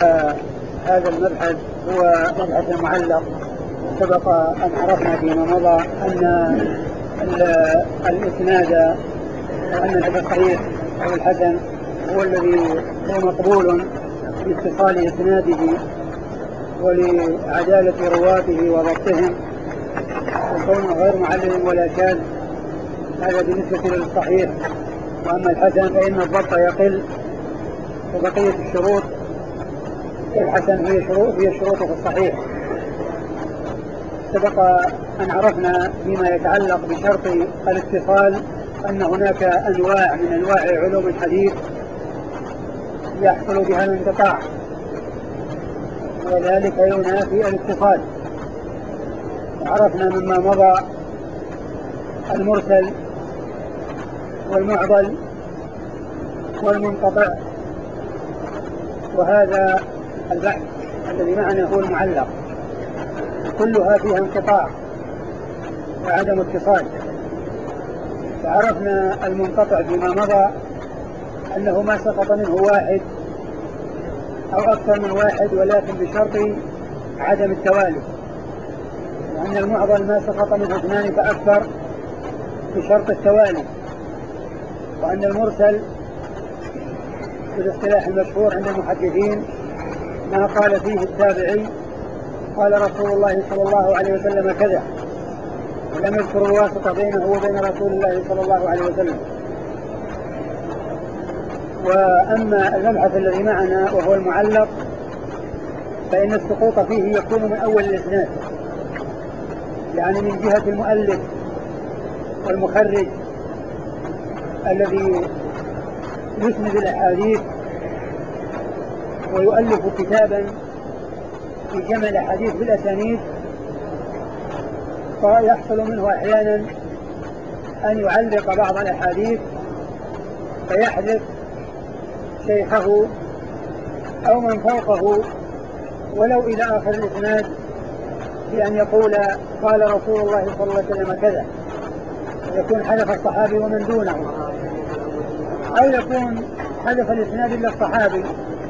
هذا المبحث هو مبحث المعلق. سبق أن عرفنا فيما مضى أن الإسناد وأن هذا الصحيح أو الحسن هو الذي هو مقبول باتصال إسناده ولعدالة رواته وضبطهم وكونه غير معلل ولا شاذ. هذا بالنسبة للصحيح. وأما الحسن فإن الضبط يقل وبقية الشروط الحسن هي شروط في الصحيح. سبق أن عرفنا فيما يتعلق بشرط الاتصال أن هناك أنواع من أنواع علوم الحديث يحصل بها الانقطاع وذلك ينافي الاتصال. عرفنا مما مضى المرسل والمعضل والمنقطع، وهذا البحث الذي معنا هو المعلق، كلها فيها انقطاع وعدم اتصال. فعرفنا المنقطع فيما مضى أنه ما سقط منه واحد أو أكثر من واحد ولكن بشرط عدم التوالي، وأن المعضل ما سقط منه اثنان فأكثر بشرط التوالي، وأن المرسل بالاصطلاح المشهور عند المحدثين ما قال فيه التابعي قال رسول الله صلى الله عليه وسلم كذا، ولم يذكر الواسطة بينه وبين رسول الله صلى الله عليه وسلم. وأما المبحث الذي معنا وهو المعلق فإن السقوط فيه يكون من أول الإسناد، يعني من جهة المؤلف والمخرج الذي يسند الأحاديث ويؤلف كتابا في جمع الأحاديث بالأسانيد، فيحصل منه أحيانا أن يعلق بعض الأحاديث فيحذف شيخه أو من فوقه ولو إلى آخر الإسناد بأن يقول قال رسول الله صلى الله عليه وسلم كذا، يكون حذف الصحابي ومن دونه، أو يكون حذف الإسناد إلا الصحابي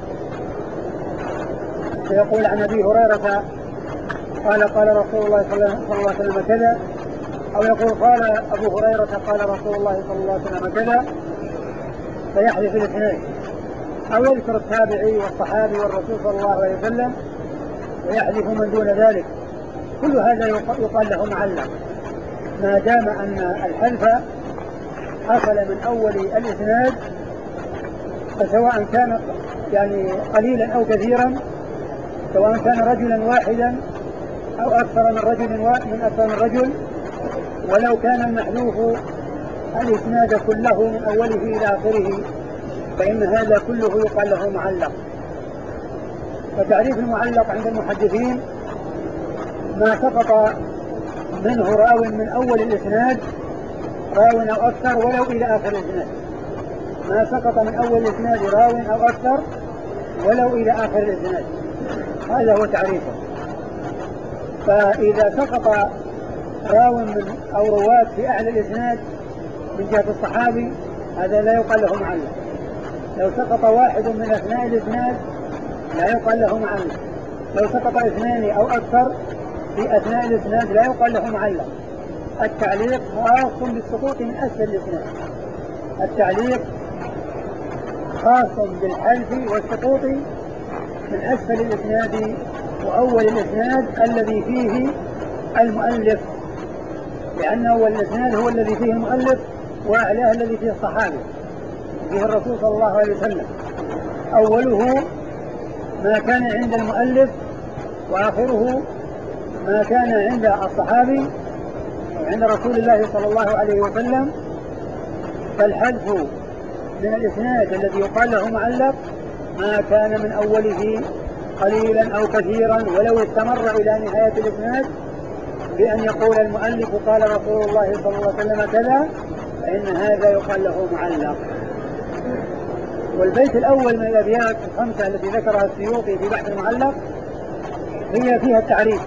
فيقول عن أبي هريرة قال رسول الله صلى الله عليه وسلم كذا، أو يقول قال أبو هريرة قال رسول الله صلى الله عليه وسلم كذا فيحذف الإسناد، أو يذكر التابعي والصحابي والرسول صلى الله عليه وسلم ويحذف من دون ذلك. كل هذا يقال له معلق ما دام أن الحذف حصل من أول الإسناد، فسواء كان يعني قليلا أو كثيرا، سواء كان رجلا واحدا أو أكثر من رجل، ولو كان المحذوف الإسناد كله من أوله إلى آخره، فإن هذا كله يقال له معلق. فتعريف المعلق عند المحدثين ما سقط منه راو من أول الإسناد، راو أو أكثر ولو إلى آخر الإسناد، ما سقط من أول الإسناد راو أو أكثر ولو إلى آخر الإسناد، هذا هو تعريفه. فإذا سقط راو من أو رواة في أعلى الإسناد من جهة الصحابي هذا لا يقال له معلق. لو سقط واحد من أثناء الإسناد لا يقال له معلق. لو سقط اثنان أو أكثر في أثناء الإسناد لا يقال له معلق. التعليق خاص بالسقوط من أسفل الإسناد، التعليق خاص بالحذف والسقوط من أسفل الإسناد وأول الإسناد الذي فيه المؤلف، لأن أول الإسناد هو الذي فيه المؤلف وأعلاه الذي فيه الصحابي فيه الرسول صلى الله عليه وسلم. أوله ما كان عند المؤلف وآخره ما كان عند الصحابي وعند رسول الله صلى الله عليه وسلم. فالحذف من الإسناد الذي يقال له معلق ما كان من أوله قليلا أو كثيرا ولو استمر إلى نهاية الإسناد بأن يقول المؤلف قال رسول الله صلى الله عليه وسلم كذا، فإن هذا يقال له معلق. والبيت الأول من الأبيات الخمسة التي ذكرها السيوطي في بحث المعلق هي فيها التعريف،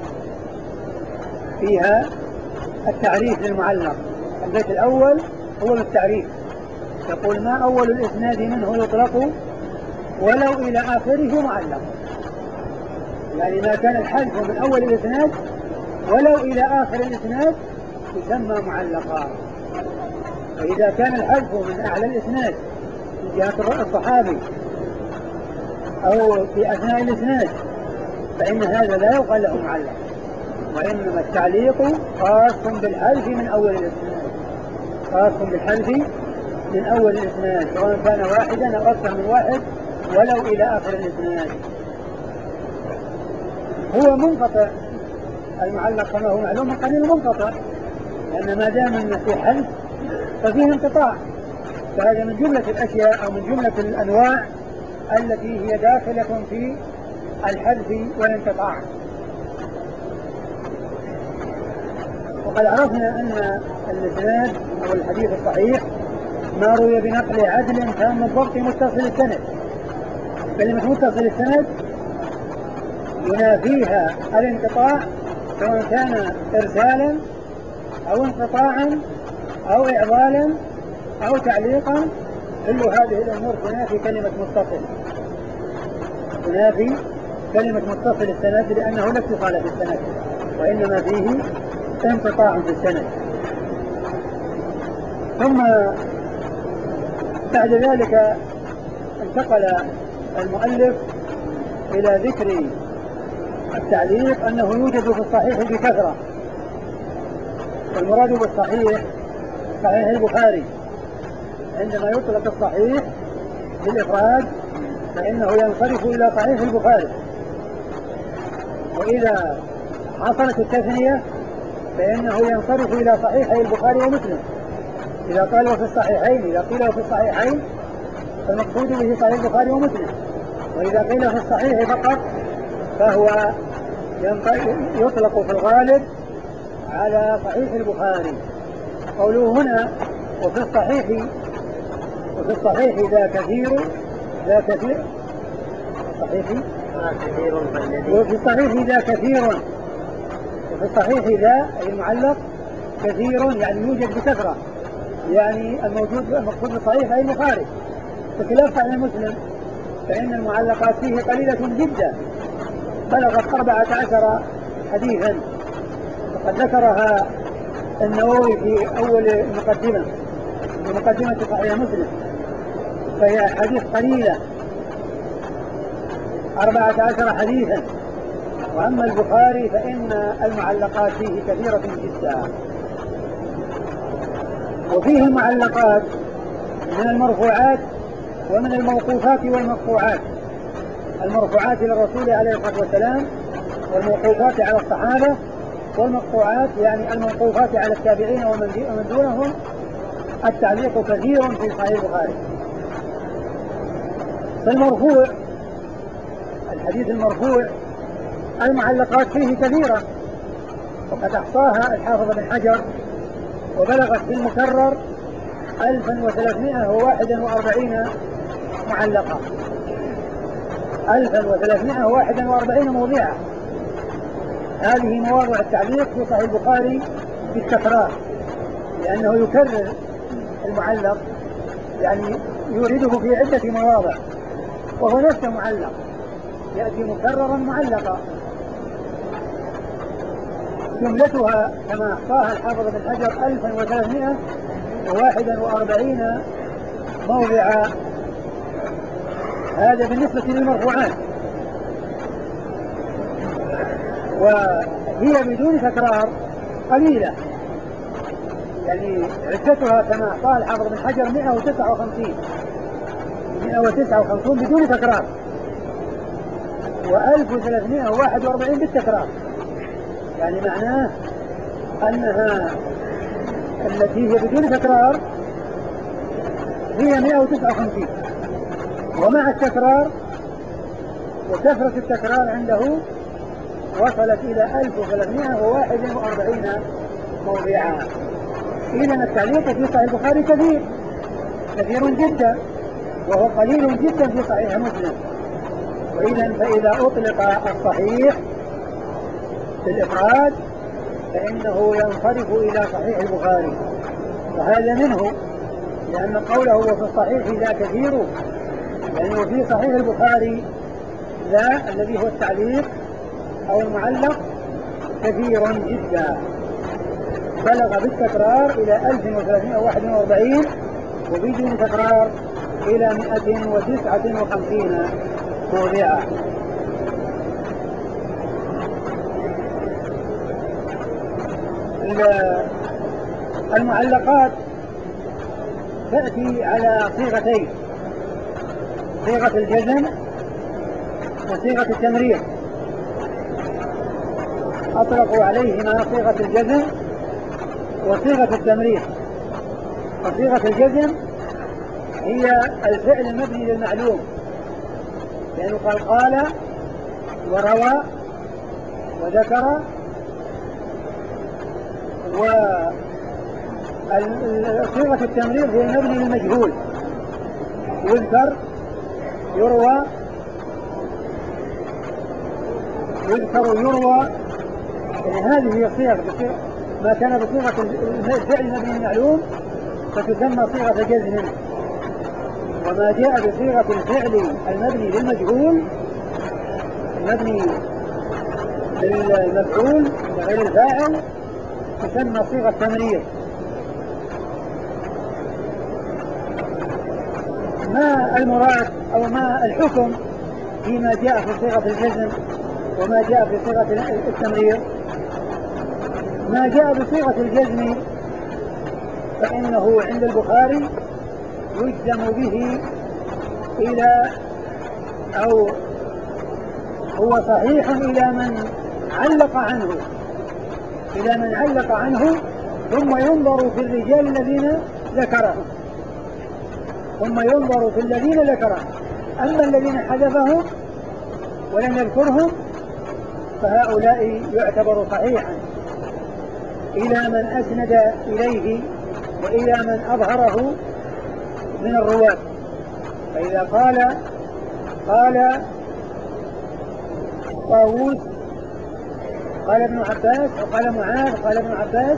فيها التعريف للمعلق. البيت الأول هو التعريف، يقول ما أول الإسناد منه يطلق ولو إلى آخره معلق. يعني ما كان الحذف من أول الإسناد ولو إلى آخر الإسناد يسمى معلقا. وإذا كان الحذف من أعلى الإسناد من جهة الصحابي أو في أثناء الإسناد فإن هذا لا يقال له معلق، وإنما التعليق خاص بالحذف من أول الإسناد، خاص بالحذف من أول الإسناد سواء كان واحدا أو أكثر من واحد ولو إلى آخر الإسناد. هو منقطع المعلق كما هو معلوم قليل منقطع، لأن ما دام أن في حذف ففيه انقطاع، فهذا من جملة الأشياء أو من جملة الأنواع التي هي داخلة في الحذف والانقطاع. وقد عرفنا أن الإسناد أو الحديث الصحيح ما روي بنقل عدل تام الضبط متصل السند. كلمة متصل السند ينافيها الانقطاع سواء كان إرسالا أو انقطاعا أو إعضالا أو تعليقا، كل هذه الأمور تنافي كلمة متصل، تنافي كلمة متصل السند، لأنه لا اتصال في السند وإنما فيه انقطاع في السند. ثم بعد ذلك انتقل المؤلف إلى ذكر التعليق أنه يوجد في الصحيح بكثرة. والمراد بالصحيح صحيح البخاري، عندما يطلق الصحيح بالإفراد فإنه ينصرف إلى صحيح البخاري، وإذا حصلت التثنية فإنه ينصرف إلى صحيحي البخاري ومسلم. إذا قال وفي الصحيحين، إذا قيل في الصحيحين فالمقصود به صحيح البخاري ومسلم، وإذا قيل في الصحيح فقط فهو يطلق في الغالب على صحيح البخاري. قوله هنا وفي الصحيح ذا كثير وفي الصحيح ذا كثير، وفي الصحيح ذا أي المعلق كثير يعني يوجد بكثرة، يعني المقصود بالصحيح أي البخاري، بخلاف صحيح مسلم فإن المعلقات فيه قليلة جدا بلغت 14 حديثا، وقد ذكرها النووي في أول المقدمة في مقدمة صحيح مسلم، فهي حديث قليلة 14 حديثا. وأما البخاري فإن المعلقات فيه كثيرة جدا، وفيه معلقات من المرفوعات ومن الموقوفات والمقطوعات. المرفوعات إلى الرسول عليه الصلاة والسلام، والموقوفات على الصحابة، والمقطوعات يعني الموقوفات على التابعين ومن دونهم. التعليق كثير في صحيح البخاري. فالمرفوع الحديث المرفوع المعلقات فيه كثيرة، وقد أحصاها الحافظ بن حجر وبلغت في المكرر 1341 معلقة، 1341 موضوعا. هذه مواضع التعليق في صحيح البخاري بالتكرار، لأنه يكرر المعلق، يعني يورده في عدة مواضع وهو نفس معلق يأتي مكررا معلقا. جملتها كما أحصاها الحافظ بن حجر 1341 موضعا. هذا بالنسبة للمرفوعات، وهي بدون تكرار قليلة، يعني عدتها كما أحصاها الحافظ بن حجر 159 بدون تكرار، و1341 بالتكرار. يعني معناه أنها التي هي بدون تكرار هي 159، ومع التكرار وكثرة التكرار عنده وصلت إلى 1341 موضعا. إذن التعليق في صحيح البخاري كثير جدا، وهو قليل جدا في صحيح مسلم. فإذا أطلق الصحيح بالإفراد فإنه ينصرف إلى صحيح البخاري، وهذا منه، لأن قوله وفي الصحيح ذا كثير لأنه في صحيح البخاري لا الذي هو التعليق أو المعلق كثير جدا، بلغ بالتكرار إلى 1341 وبدون تكرار إلى 159 موضعا. المعلقات تأتي على صيغتين، صيغة الجزم وصيغة التمرير. أطلقوا عليهما صيغة الجزم وصيغة التمرير. وصيغة الجزم هي الفعل المبني للمعلوم، لأنه قال وروى وذكر. وصيغة التمرير هي المبني للمجهول، يذكر يروى يروى. يعني هذه هي الصيغ، ما كان بصيغة الفعل المبني للمعلوم فتسمى صيغة جزم، وما جاء بصيغة الفعل المبني للمجهول المبني للمفعول لغير الفاعل تسمى صيغة تمرير. ما المراد أو ما الحكم فيما جاء في صيغة الجزم وما جاء في صيغة التمرير؟ ما جاء بصيغة الجزم فإنه عند البخاري يجزم به إلى أو هو صحيح إلى من علق عنه ثم ينظر في الرجال الذين ذكرهم، أما الذين حذفهم ولم يذكرهم فهؤلاء يعتبر صحيحا إلى من أسند إليه وإلى من أظهره من الرواة. فإذا قال طاووس قال ابن عباس وقال معاذ قال ابن عباس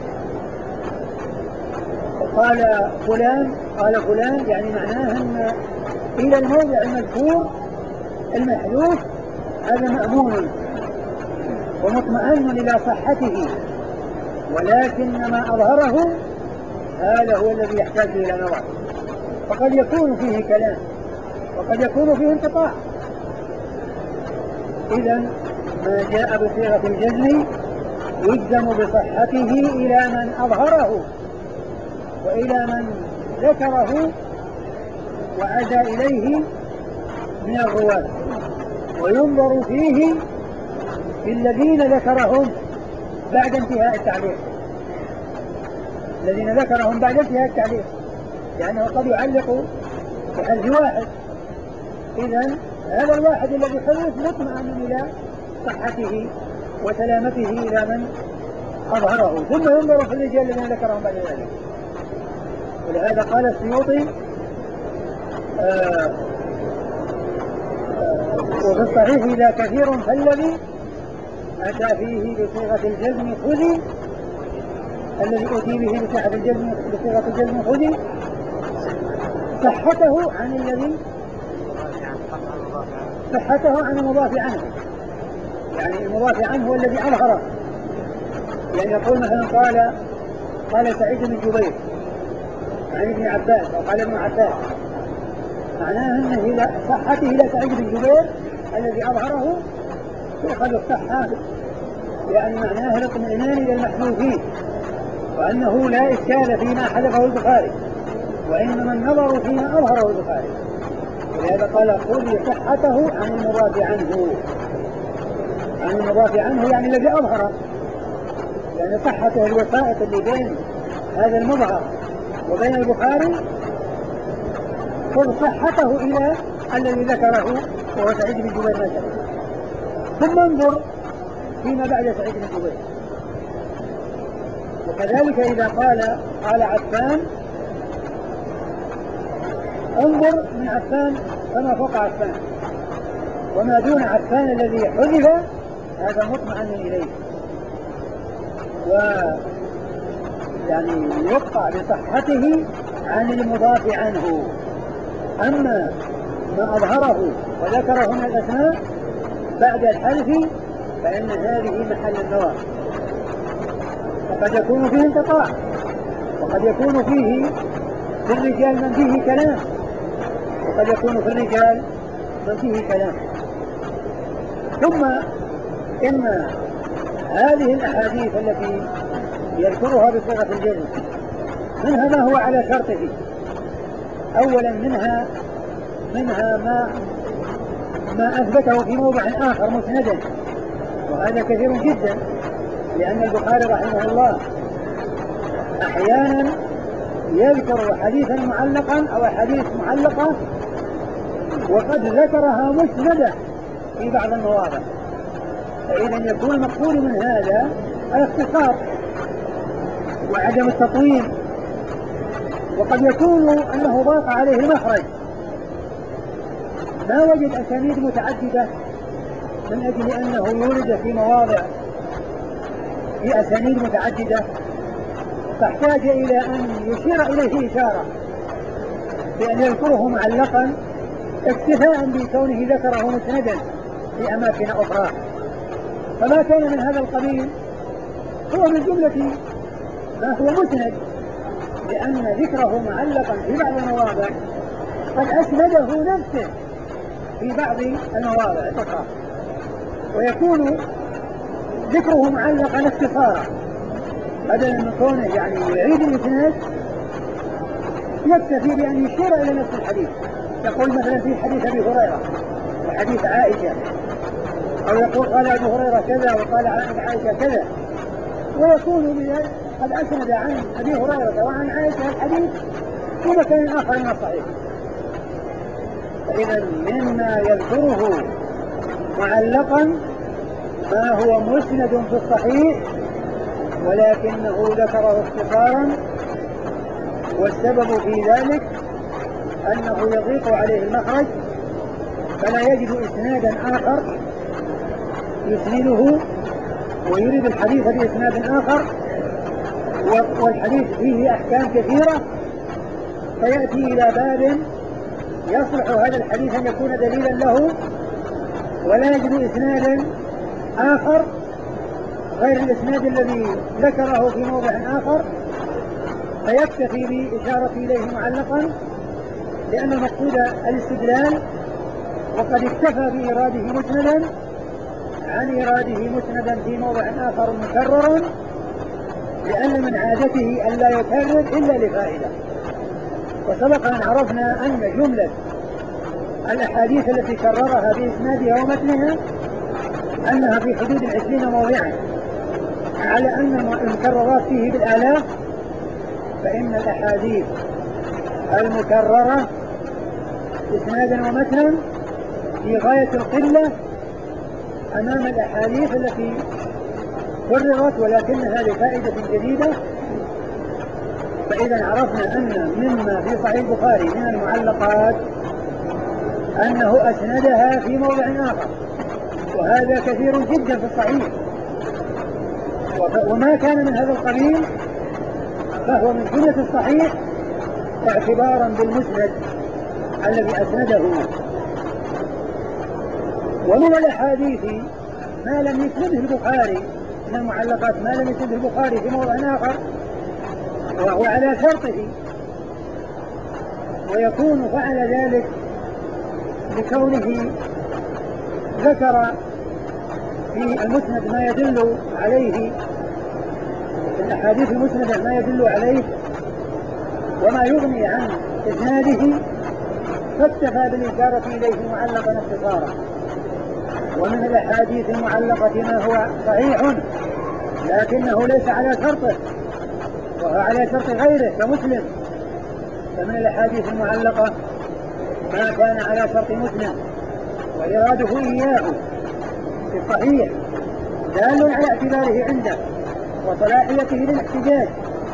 وقال فلان يعني معناه أن إلى الموضع المذكور المحذوف هذا مأمون ومطمئن إلى صحته، ولكن ما أظهره هذا هو الذي يحتاج إلى نظر، وقد يكون فيه كلام وقد يكون فيه انقطاع. إذن ما جاء بصيغة الجزم يجزم بصحته إلى من أظهره وإلى من ذكره وعزى إليه من الرواة، وينظر فيه في الذين ذكرهم بعد انتهاء التعليق، لأنه قد يعلق بحذف واحد. إذن هذا الواحد الذي حذف مطمئن إلى صحته وسلامته إلى من أظهره، ثم ينظر في الرجال الذين ذكرهم بعد ذلك. ولهذا قال السيوطي وفي الصحيح إذا كثير فالذي أتى فيه بصيغة الجزم خذي، الذي أتي به بصيغة الجزم خذي صحته عن المضاف عنه، يعني المضاف عنه هو الذي أظهره. يعني يقول مثلا قال سعيد بن جبير عن ابن عباس أو قال ابن عباس، معناه أنه صحته إلى سعيد بن جبير الذي أظهره تؤخذ الصحة، يعني معناه الاطمئنان إلى المحذوفين، وأنه لا إشكال فيما حذفه البخاري، وإنما النظر فيما أظهره البخاري. ولهذا قال خذ صحته عن المضاف عنه يعني الذي أظهره، يعني صحته الوسائط اللي بين هذا المظهر وبين البخاري، خذ صحته إلى الذي ذكره وهو سعيد بن جبير مثلا، ثم انظر فيما بعد سعيد بن جبير. وكذلك إذا قال عفان انظر من عفان فما فوق عفان، وما دون عفان الذي حذف هذا مطمئن إليه، ويعني يقطع بصحته عن المضاف عنه. أما ما أظهره وذكره من الأسماء بعد الحذف فإن هذه محل النظر. وقد يكون فيه انقطاع، وقد يكون فيه في الرجال من فيه كلام، وقد يكون في الرجال من فيه كلام. ثم إن هذه الأحاديث التي يذكرها بصيغة الجر منها ما هو على شرطه. أولا منها ما أثبته في موضع آخر مسندا، وهذا كثير جدا، لأن البخاري رحمه الله أحيانا يذكر حديثا معلقا أو حديث معلقة وقد ذكرها مسندة في بعض المواضع، فإذا يكون المقصود من هذا الاختصار وعدم التطويل. وقد يكون أنه ضاق عليه المخرج، ما وجد أسانيد متعددة من أجل أنه يورد في مواضع في أسانيد متعددة، فاحتاج إلى أن يشير إليه إشارة بأن يذكره معلقا اكتفاء بكونه ذكره مسندا في أماكن أخرى. فما كان من هذا القبيل هو من جملة ما هو مسند، لأن ذكره معلقا في بعض المواضع قد أسنده نفسه في بعض المواضع الأخرى، ويكون ذكره معلقا اختصارا بدلا من كونه يعني يعيد الإسناد، يكتفي بأن يشير إلى نفس الحديث، يقول مثلا في حديث أبي هريرة وحديث عائشة، أو يقول قال أبو هريرة كذا وقال عن عائشة كذا، ويكون قد أسند عن أبي هريرة وعن عائشة الحديث في مكان آخر من الصحيح. فإذا مما يذكره معلقا ما هو مسند في الصحيح ولكنه ذكره اختصارا، والسبب في ذلك أنه يضيق عليه المخرج فلا يجد إسنادا آخر يسنده ويريد الحديث بإسناد آخر، والحديث فيه أحكام كثيرة، فيأتي إلى باب يصلح هذا الحديث أن يكون دليلا له ولا يجد إسنادا آخر غير الإسناد الذي ذكره في موضع آخر، فيكتفي بإشارة إليه معلقا لأن المقصود الاستدلال، وقد اكتفى بإراده مسندا عن إراده مسندا في موضع آخر مكررا، لأن من عادته أن لا يكرر إلا لفائدة. وسبق أن عرفنا أن جملة الأحاديث التي كررها بإسنادها ومتنها أنها في حدود 20 موضعا، على أن المكررات فيه بالآلاف، فإن الأحاديث المكررة إسنادا ومتنا في غاية القلة أمام الأحاديث التي كررت ولكنها لفائدة جديدة. فإذا عرفنا أن مما في صحيح البخاري من المعلقات أنه أسندها في موضع آخر، وهذا كثير جدا في الصحيح، وما كان من هذا القبيل فهو من جملة الصحيح اعتبارا بالمسند الذي أسنده. ومن الأحاديث ما لم يسنده البخاري من المعلقات ما لم يسنده البخاري في موضع آخر وهو على شرطه، ويكون فعل ذلك لكونه ذكر في المسند ما يدل عليه، في الأحاديث المسندة ما يدل عليه وما يغني عن إسناده، فاكتفى بالإشارة إليه معلقا اختصارا. ومن الأحاديث المعلقة ما هو صحيح لكنه ليس على شرطه وهو على شرط غيره كمسلم، فمن الأحاديث المعلقة ما كان على شرط مسلم وإراده إياه في الصحيح دال على اعتباره عنده وصلاحيته للاحتجاج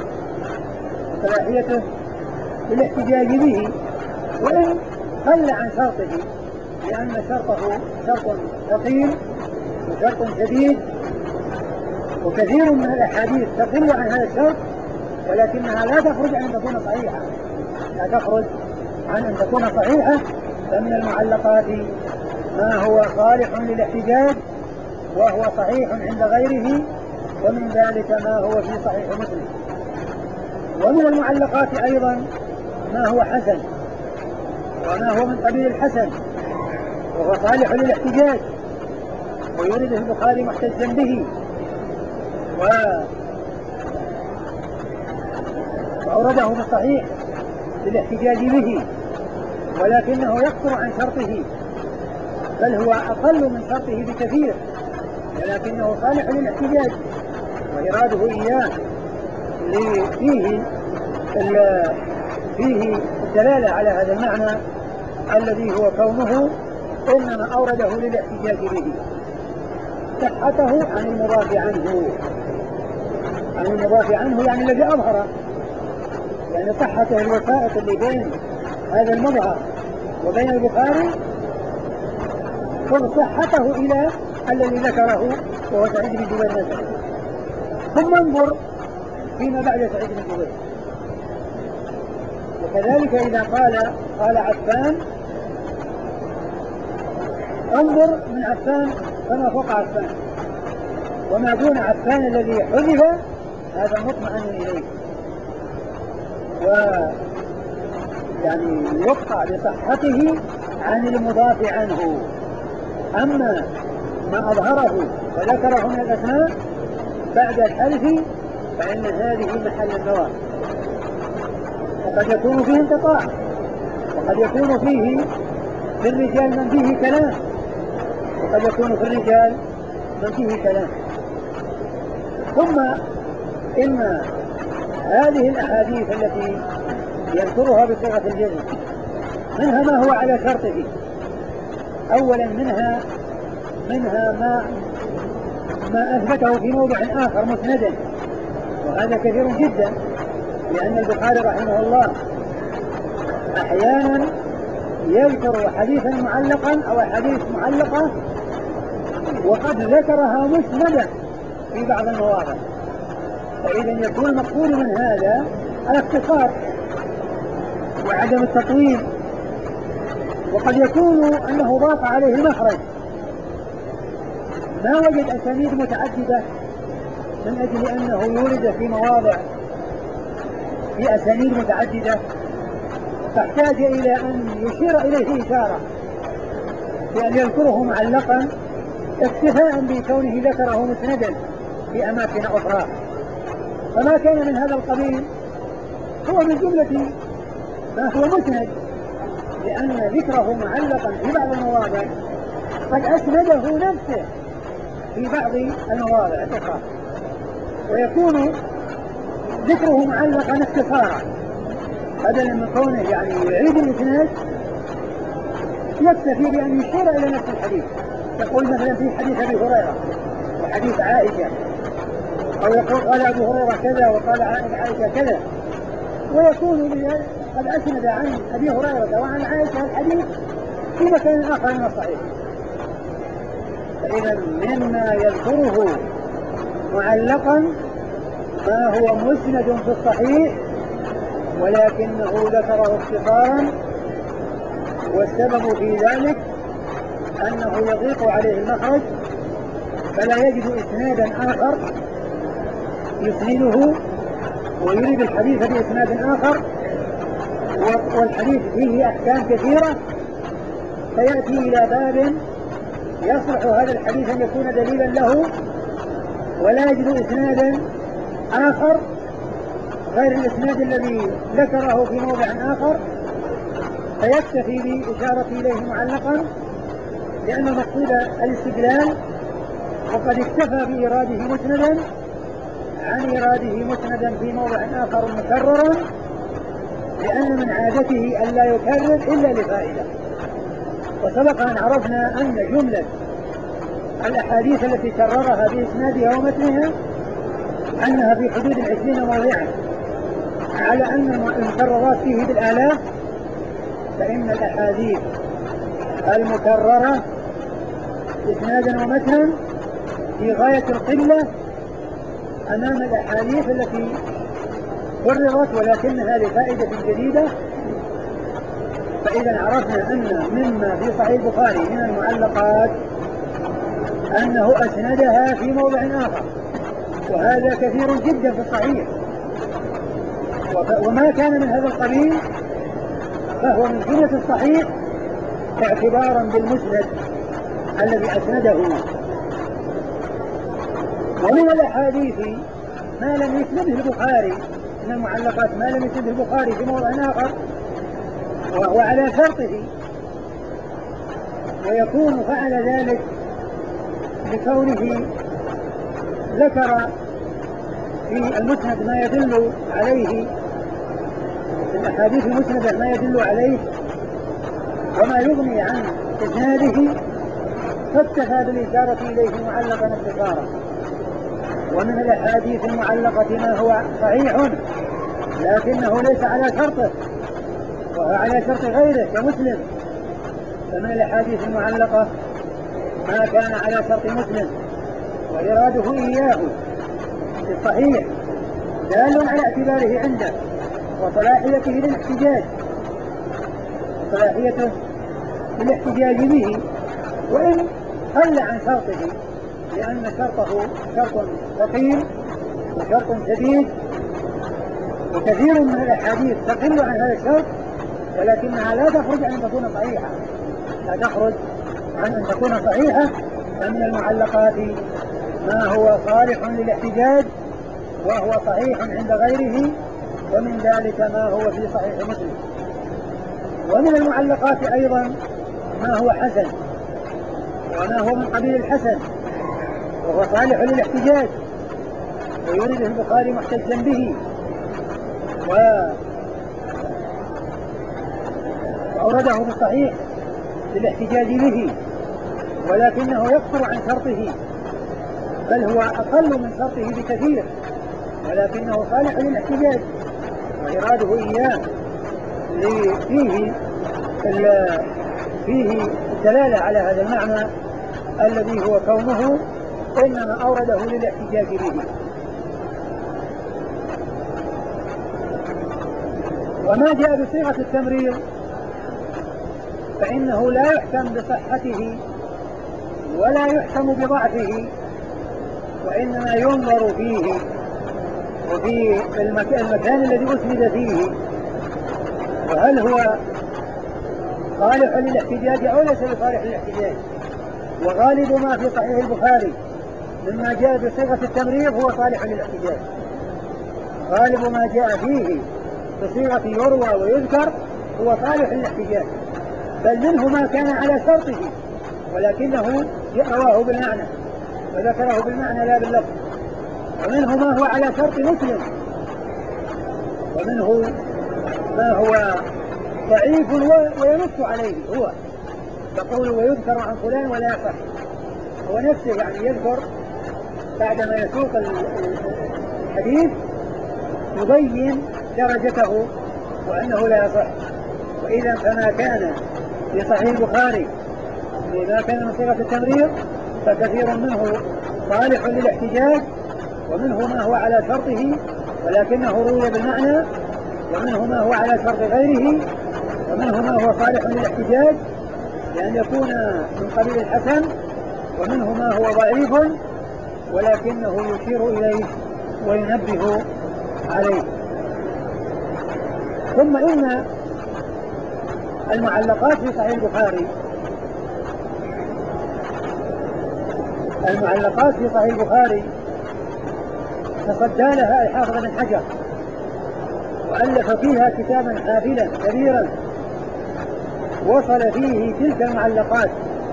به، وإن قل عن شرطه، لأن شرطه شرط ثقيل وشرط شديد، وكثير من الأحاديث تقل عن هذا الشرط ولكنها لا تخرج عن أن تكون صحيحة، فمن المعلقات ما هو صالح للاحتجاج وهو صحيح عند غيره، ومن ذلك ما هو في صحيح مسلم. ومن المعلقات أيضا ما هو حسن وما هو من قبيل الحسن وهو صالح للاحتجاج ويورده البخاري محتجا به وأورده في الصحيح للاحتجاج به، ولكنه يقصر عن شرطه، بل هو أقل من شرطه بكثير، ولكنه صالح للاحتجاج وإراده إياه فيه الدلالة على هذا المعنى الذي هو كونه إنما أورده للاحتجاج به. صحته عن المضاف عنه يعني الذي أظهر، يعني صحته الوسائط اللي بين هذا المظهر وبين البخاري، صحته إلى الذي ذكره وهو سعيد بن جبير مثلا. ثم انظر فيما بعد سعيد بن جبير. وكذلك إذا قال عفان انظر من عفان فما فوق عفان، وما دون عفان الذي حذف هذا مطمئن إليه، ويعني يقطع بصحته عن المضاف عنه. أما ما أظهره وذكره من الأسماء بعد الحذف فإن هذه محل النظر، وقد يكون فيه انقطاع، وقد يكون فيه في الرجال من فيه كلام، وقد يكون في الرجال من فيه كلام. ثم إن هذه الأحاديث التي يذكرها بصيغة الجزم منها ما هو على شرطه. أولا منها ما أثبته في موضع آخر مسندا، وهذا كثير جدا، لأن البخاري رحمه الله أحيانا يذكر حديثا معلقا أو حديث معلقة وقد ذكرها مسندا في بعض المواضع، فإذا يكون المقصود من هذا الاختصار وعدم التطويل. وقد يكون أنه ضاق عليه المخرج، ما وجد أسانيد متعددة من أجل أنه يورد في مواضع في أسانيد متعددة، فاحتاج إلى أن يشير إليه إشارة بأن يذكره معلقا اكتفاء بكونه ذكره مسندا في أماكن أخرى. فما كان من هذا القبيل هو من جملة ما هو مسند، لأن ذكره معلقا في بعض المواضع قد أسنده نفسه في بعض المواضع الأخرى، ويكون ذكره معلقا اختصارا بدلا من كونه يعني يعيد الإسناد، يكتفي بأن يشير إلى نفس الحديث، يقول مثلا في حديث أبي هريرة وحديث عائشة، أو يقول قال أبو هريرة كذا وقال عائشة كذا، ويكون قد أسند عن أبي هريرة وعن عائشة الحديث في مكان آخر من الصحيح. فإذا مما يذكره معلقا ما هو مسند في الصحيح ولكنه ذكره اختصارا، والسبب في ذلك أنه يضيق عليه المخرج فلا يجد إسنادا آخر يسنده ويريد الحديث بإسناد آخر، والحديث فيه أحكام كثيرة، فيأتي إلى باب يصلح هذا الحديث أن يكون دليلا له ولا يجد إسنادا آخر غير الإسناد الذي ذكره في موضع آخر، فيكتفي بإشارة إليه معلقا لأن المقصود الاستدلال، وقد اكتفى بإراده مسندا عن إراده مسندا في موضع آخر مكررا، لأن من عادته أن لا يكرر إلا لفائدة. وسبق أن عرفنا أن جملة الأحاديث التي كررها بإسنادها ومتنها أنها في حدود 20 موضعا، على أن المكررات فيه بالآلاف، فإن الأحاديث المكررة إسنادا ومتنا في غاية القلة أمام الأحاديث التي كررت ولكنها لفائدة جديدة فإذا عرفنا أن مما في صحيح البخاري من المعلقات أنه أسندها في موضع آخر، وهذا كثير جدا في الصحيح، وما كان من هذا القبيل فهو من جملة الصحيح اعتبارا بالمسند الذي أسنده. ومن الأحاديث ما لم يسنده البخاري من المعلقات، ما لم يسنده البخاري في موضع آخر وهو على شرطه، ويكون فعل ذلك لكونه ذكر في المسند ما يدل عليه، في الأحاديث المسندة ما يدل عليه وما يغني عن إسناده، فاكتفى بالإشارة إليه معلقا اختصارا. ومن الأحاديث المعلقة ما هو صحيح لكنه ليس على شرطه وهو على شرط غيره كمسلم، فمن الأحاديث المعلقة ما كان على شرط مسلم وإراده إياه في الصحيح دال على اعتباره عنده وصلاحيته للاحتجاج به، وإن قل عن شرطه، لأن شرطه شرط ثقيل وشرط شديد، وكثير من الأحاديث تقل عن هذا الشرط، ولكنها لا تخرج عن أن تكون صحيحة، فمن المعلقات ما هو صالح للاحتجاج وهو صحيح عند غيره، ومن ذلك ما هو في صحيح مسلم. ومن المعلقات أيضا ما هو حسن وما هو من قبيل الحسن وهو صالح للاحتجاج ويريده البخاري محتجا به وأورده في الصحيح للاحتجاج به، ولكنه يقصر عن شرطه، بل هو أقل من شرطه بكثير، ولكنه صالح للاحتجاج وإراده إياه فيه الدلالة على هذا المعنى الذي هو كونه إنما أورده للاحتجاج به. وما جاء بصيغة التمريض فإنه لا يحكم بصحته ولا يحكم بضعفه، وإنما ينظر فيه وفي المكان الذي أسند فيه، وهل هو صالح للاحتجاج أو ليس بصالح للاحتجاج. وغالب ما في صحيح البخاري مما جاء بصيغة التمريض هو صالح للاحتجاج، غالب ما جاء فيه بصيغة يروى ويذكر هو صالح للاحتجاج، بل منه ما كان على شرطه ولكنه رواه بالمعنى وذكره بالمعنى لا باللفظ، ومنه ما هو على شرط مسلم، ومنه ما هو ضعيف وينص عليه، هو يقول ويذكر عن فلان ولا يصح، هو نفسه يعني يذكر بعدما يسوق الحديث يبين درجته وأنه لا يصح. وإذا فما كان في صحيح البخاري لما كان من صيغة التمريض فكثير منه صالح للاحتجاج، ومنه ما هو على شرطه ولكنه روي بالمعنى، ومنه ما هو على شرط غيره، ومنه ما هو صالح للاحتجاج لأن يكون من قبيل الحسن، ومنه ما هو ضعيف ولكنه يشير إليه وينبه عليه. ثم إن المعلقات في صحيح البخاري تصدى لها الحافظ بن حجر وألف فيها كتابا حافلا كبيرا وصل فيه تلك المعلقات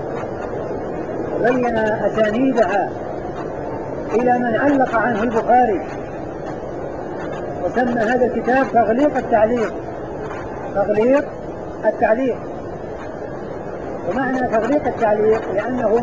وبين أسانيدها إلى من علق عنه البخاري، وسمى هذا الكتاب تغليق التعليق. ومعنى تغليق التعليق لأنه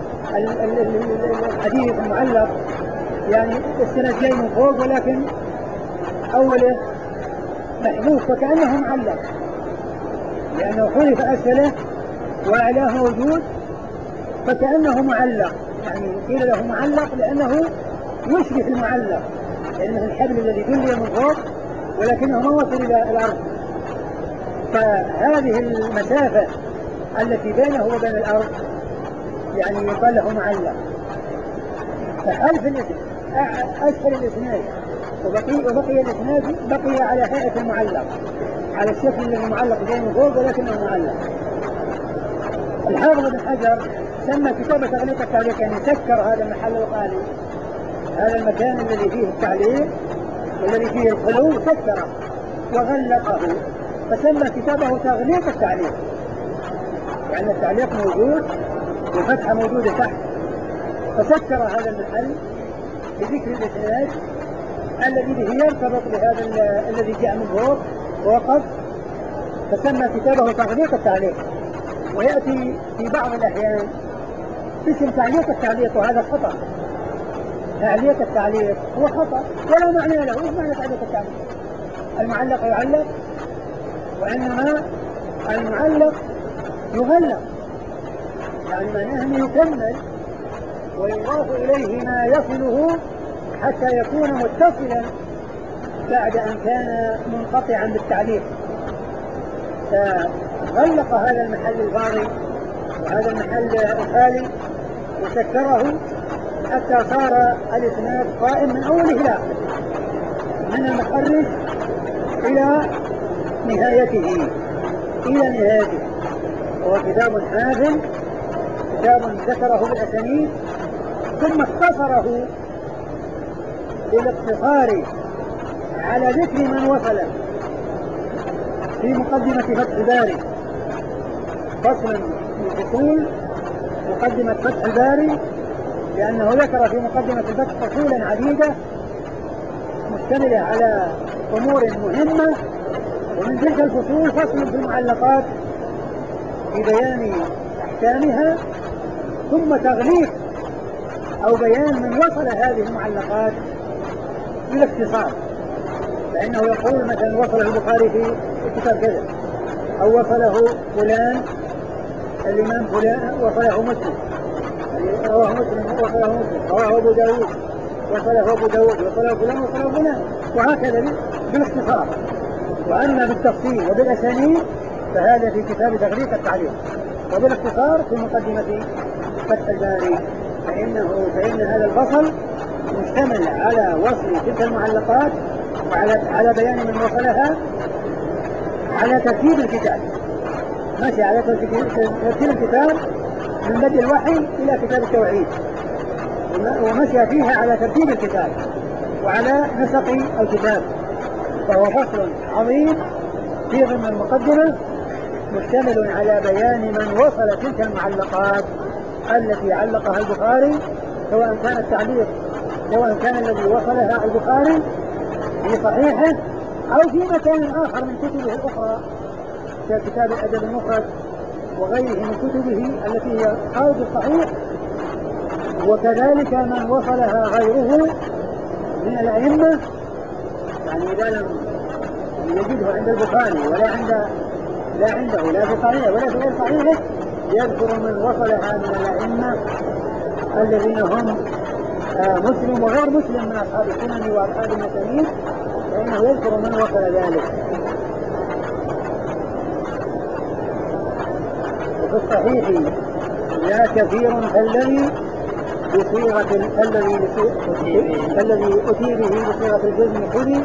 الحديث المعلق يعني السند جاي من فوق ولكن أوله محذوف فكأنه معلق، لأنه حذف أسفله وأعلاه موجود فكأنه معلق، يعني قيل له معلق لأنه يشبه المعلق، لأنه الحبل الذي دلي من فوق ولكنه ما وصل إلى الأرض، فهذه المسافة التي بينه وبين الأرض يعني يقال له معلق. فحلف أسفل الإسناد وبقي الإسناد بقي على هيئة المعلق، على الشكل الذي معلق بين فوق ولكنه معلق. الحافظ بن حجر سمى كتاب تغليق التعليق، يعني سكر هذا المحل وقال هذا المكان الذي فيه التعليق والذي فيه الخلو سكره وغلقه، فسمى كتابه تغليق التعليق، يعني التعليق موجود والفتحة موجودة تحت، فسكر هذا المحل بذكر الإسناد الذي به يرتبط بهذا الذي جاء من فوق ووقف، فسمى كتابه تغليق التعليق. ويأتي في بعض الأحيان اسم تعليق التعليق، وهذا خطأ. تعليق التعليق هو خطأ ولا معنى له. ايش معنى تعليق التعليق؟ المعلق يعلق، وإنما المعلق يغلق، يعني معناه أنه يكمل ويضاف إليه ما يصله حتى يكون متصلا بعد أن كان منقطعا بالتعليق. فغلق هذا المحل الفاضي وهذا المحل الخالي وسكره حتى صار الإسناد قائم من أوله إلى آخره، من المخرج إلى نهايته. هو كتاب حافل، كتاب ذكره بالأسانيد ثم اختصره بالاقتصار على ذكر من وصله في مقدمة فتح الباري، فصل من فصول مقدمة فتح الباري، لأنه ذكر في مقدمة الفتح فصولا عديدة مشتملة على أمور مهمة، ومن تلك الفصول فصل في المعلقات في بيان أحكامها، ثم تغليق أو بيان من وصل هذه المعلقات بالاختصار، فإنه يقول مثلا وصله البخاري في كتاب كذا، أو وصله فلان الإمام فلان وصله مسلم، رواه مسلم وصله مسلم، رواه أبو داود وصله أبو داود، وصله فلان وصله فلان، وهكذا بالاختصار. وأما بالتفصيل وبالأسانيد فهذا في كتاب تغليق التعليق، وبالاختصار في مقدمة فتح الباري. فإن هذا الفصل مشتمل على وصل تلك المعلقات وعلى بيان من وصلها، على ترتيب الكتاب، ماشي على ترتيب الكتاب من بدء الوحي إلى كتاب التوحيد، ومشى فيها على ترتيب الكتاب وعلى نسق الكتاب. فهو فصل عظيم في ضمن المقدمة مشتمل على بيان من وصل تلك المعلقات التي علقها البخاري، سواء كان التعليق كان الذي وصلها البخاري في صحيحه أو في مكان آخر من كتبه الأخرى ككتاب الأدب المفرد وغيره من كتبه التي هي خارج الصحيح، وكذلك من وصلها غيره من الأئمة، يعني إذا لم يجده عند البخاري لا عنده لا في صحيحه ولا في غير صحيحه، يذكر من وصلها من الأئمة الذين هم مسلم وغير مسلم من أصحاب السنن وأصحاب المسانيد، فإنه يذكر من وصل ذلك. وفي الصحيح لا كثير كالذي أتي به بصيغة الجزم خذي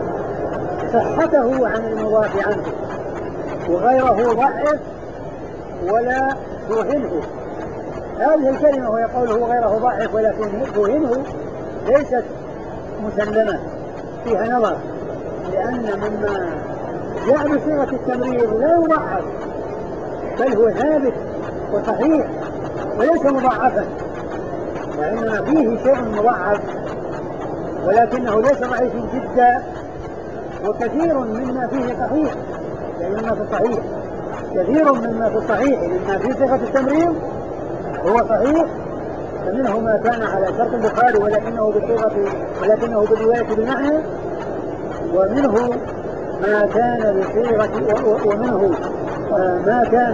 صحته عن المضاف عنه، وغيره ضعف ولا توهنه. هذه الكلمة وهي قوله غيره ضعف ولا توهنه ليست مسلمة، فيها نظر، لأن مما جاء بصيغة التمريض لا يضعف، بل هو ثابت وصحيح وليس مضاعفا، وإنما فيه شيء مضاعف ولكنه ليس ضعيف جدا، وكثير مما فيه صحيح، يعني مما في الصحيح كثير مما في الصحيح مما في صيغة التمريض هو صحيح، فمنه ما كان على شرط البخاري ولكنه بالرواية بمعنى، ومنه ما كان بصيغة ومنه ما كان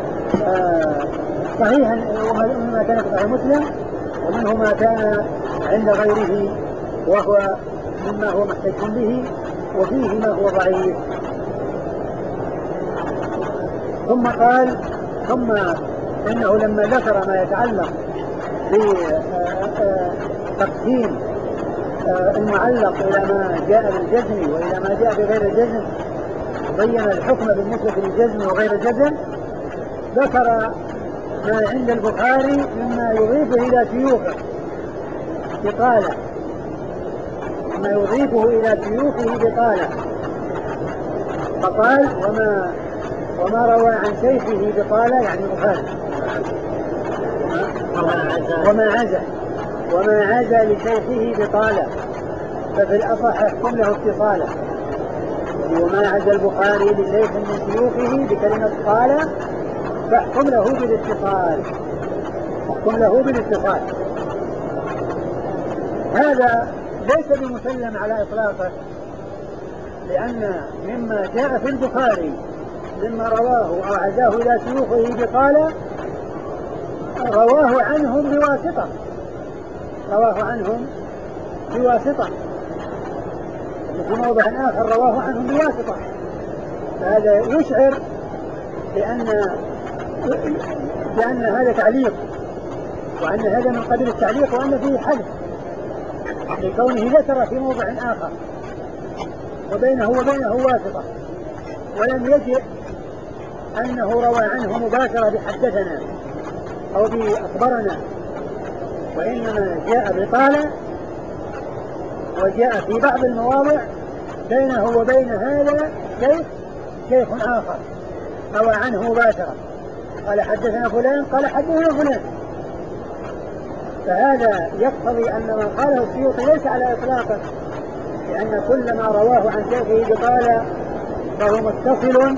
صحيحا، ومنه ما كان في صحيح مسلم، ومنه ما كان عند غيره وهو مما هو محتج به، وفيه ما هو ضعيف. ثم قال ثم إنه لما ذكر ما يتعلق بتقسيم المعلق إلى ما جاء بالجزم وإلى ما جاء بغير الجزم، بين الحكم بالنسبة للجزم وغير الجزم، ذكر ما عند البخاري مما يضيفه إلى شيوخه بطالة، ما يضيفه إلى شيوخه بطالة، فقال وما روى عن شيخه بطالة يعني البخاري وما عزى لشيخه بطالة، ففي الأصح يحكم له اتصالا، وما عزى البخاري لشيخ من شيوخه بكلمة طالة فاحكم له بالاتصال. هذا ليس بمسلم على إطلاقه، لأن مما جاء في البخاري مما رواه أو عزاه إلى شيوخه بطالة رواه عنهم بواسطة، وفي موضع آخر رواه عنهم بواسطة، فهذا يشعر بأن هذا تعليق، وأن هذا من قبيل التعليق، وأن فيه حدث لكونه ذكر في موضع آخر وبينه واسطة، ولم يجئ أنه روى عنه مباشرة بحدثنا أو بأخبرنا، وإنما جاء بطالة، وجاء في بعض المواضع بينه وبين هذا شيخ آخر روى عنه مباشرة، قال حدثنا فلان، قال حدثنا فلان. فهذا يقتضي أن ما قاله السيوطي ليس على إطلاقه، لأن كل ما رواه عن شيخه بطالة فهو متصل،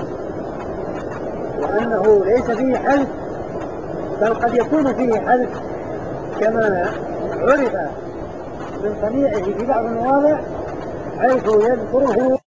وأنه ليس فيه حذف، بل قد يكون فيه حذف كما عرف من صنيعه في بعض المواضع حيث يذكره